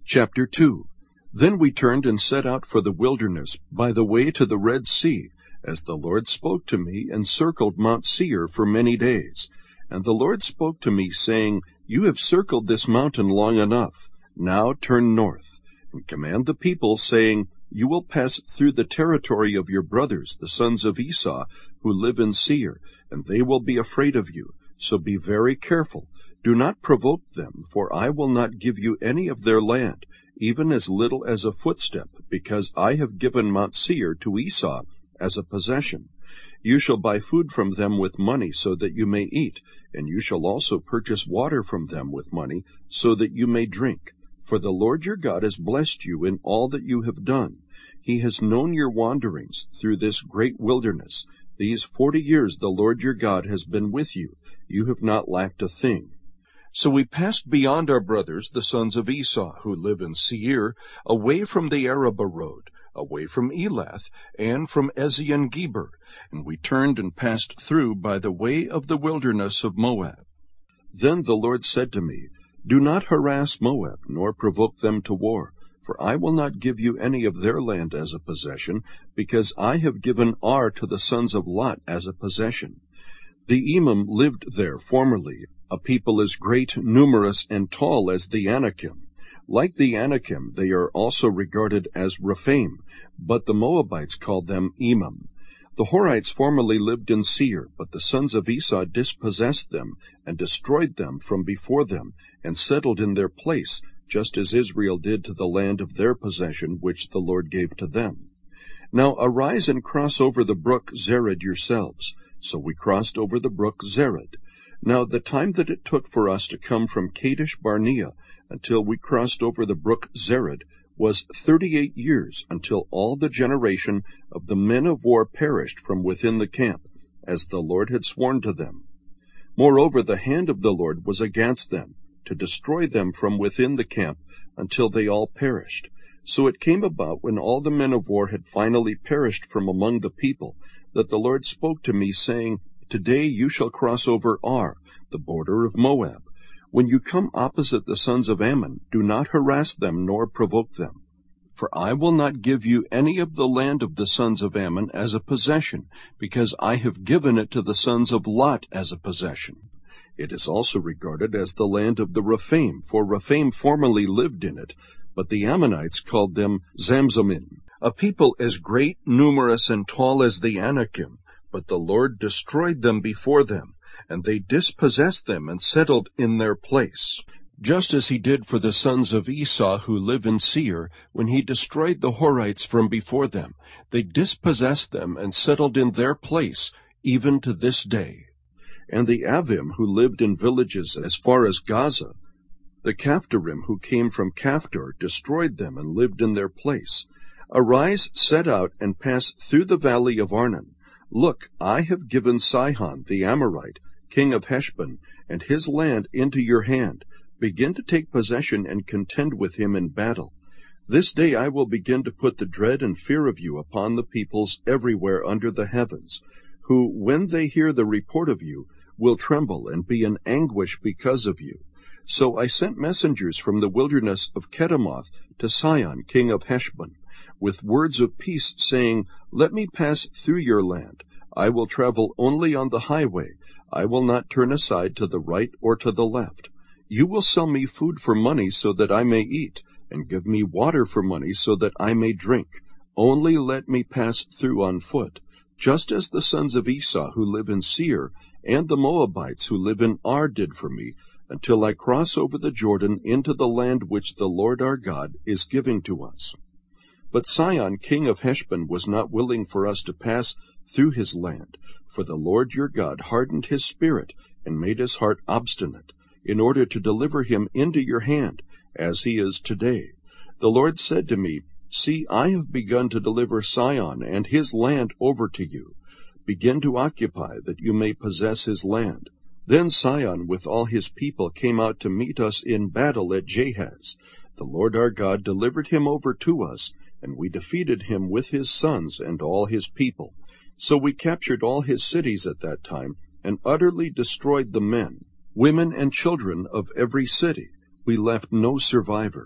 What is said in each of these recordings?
Chapter 2. Then we turned and set out for the wilderness by the way to the Red Sea, as the Lord spoke to me, and circled Mount Seir for many days. And the Lord spoke to me, saying, You have circled this mountain long enough. Now turn north, and command the people, saying, You will pass through the territory of your brothers, the sons of Esau, who live in Seir, and they will be afraid of you. So be very careful. Do not provoke them, for I will not give you any of their land, even as little as a footstep, because I have given Mount Seir to Esau as a possession. You shall buy food from them with money, so that you may eat, and you shall also purchase water from them with money, so that you may drink. For the Lord your God has blessed you in all that you have done. He has known your wanderings through this great wilderness. These 40 years the Lord your God has been with you. You have not lacked a thing. So we passed beyond our brothers, the sons of Esau, who live in Seir, away from the Arabah road, away from Elath, and from Ezion-Geber, and we turned and passed through by the way of the wilderness of Moab. Then the Lord said to me, Do not harass Moab, nor provoke them to war, for I will not give you any of their land as a possession, because I have given Ar to the sons of Lot as a possession. The Emim lived there formerly, a people as great, numerous, and tall as the Anakim. Like the Anakim, they are also regarded as Rephaim, but the Moabites called them Emim. The Horites formerly lived in Seir, but the sons of Esau dispossessed them, and destroyed them from before them, and settled in their place, just as Israel did to the land of their possession, which the Lord gave to them. Now arise and cross over the brook Zered yourselves. So we crossed over the brook Zered. Now the time that it took for us to come from Kadesh Barnea until we crossed over the brook Zered was 38 years, until all the generation of the men of war perished from within the camp, as the Lord had sworn to them. Moreover, the hand of the Lord was against them, to destroy them from within the camp, until they all perished. So it came about, when all the men of war had finally perished from among the people, that the Lord spoke to me, saying, Today you shall cross over Ar, the border of Moab. When you come opposite the sons of Ammon, do not harass them nor provoke them. For I will not give you any of the land of the sons of Ammon as a possession, because I have given it to the sons of Lot as a possession. It is also regarded as the land of the Rephaim, for Rephaim formerly lived in it, but the Ammonites called them Zamzummim, a people as great, numerous, and tall as the Anakim. But the Lord destroyed them before them, and they dispossessed them and settled in their place, just as he did for the sons of Esau who live in Seir, when he destroyed the Horites from before them. They dispossessed them and settled in their place, even to this day. And the Avim who lived in villages as far as Gaza, the Caphtorim who came from Caphtor, destroyed them and lived in their place. Arise, set out, and pass through the valley of Arnon. Look, I have given Sihon the Amorite, king of Heshbon, and his land into your hand. Begin to take possession and contend with him in battle. This day I will begin to put the dread and fear of you upon the peoples everywhere under the heavens, who, when they hear the report of you, will tremble and be in anguish because of you. So I sent messengers from the wilderness of Kedemoth to Sihon, king of Heshbon, with words of peace, saying, Let me pass through your land. I will travel only on the highway. I will not turn aside to the right or to the left. You will sell me food for money so that I may eat, and give me water for money so that I may drink. Only let me pass through on foot, just as the sons of Esau who live in Seir and the Moabites who live in Ar did for me, until I cross over the Jordan into the land which the Lord our God is giving to us. But Sihon, king of Heshbon, was not willing for us to pass through his land, for the Lord your God hardened his spirit and made his heart obstinate, in order to deliver him into your hand, as he is today. The Lord said to me, See, I have begun to deliver Sihon and his land over to you. Begin to occupy, that you may possess his land. Then Sihon with all his people came out to meet us in battle at Jahaz. The Lord our God delivered him over to us, and we defeated him with his sons and all his people. So we captured all his cities at that time, and utterly destroyed the men, women, and children of every city. We left no survivor.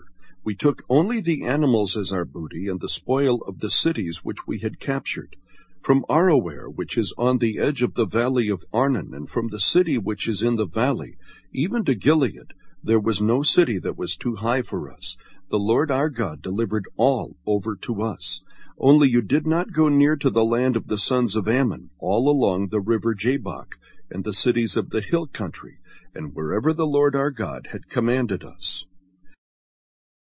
We took only the animals as our booty, and the spoil of the cities which we had captured. From Aroer, which is on the edge of the valley of Arnon, and from the city which is in the valley, even to Gilead, there was no city that was too high for us. The Lord our God delivered all over to us. Only you did not go near to the land of the sons of Ammon, all along the river Jabbok, and the cities of the hill country, and wherever the Lord our God had commanded us.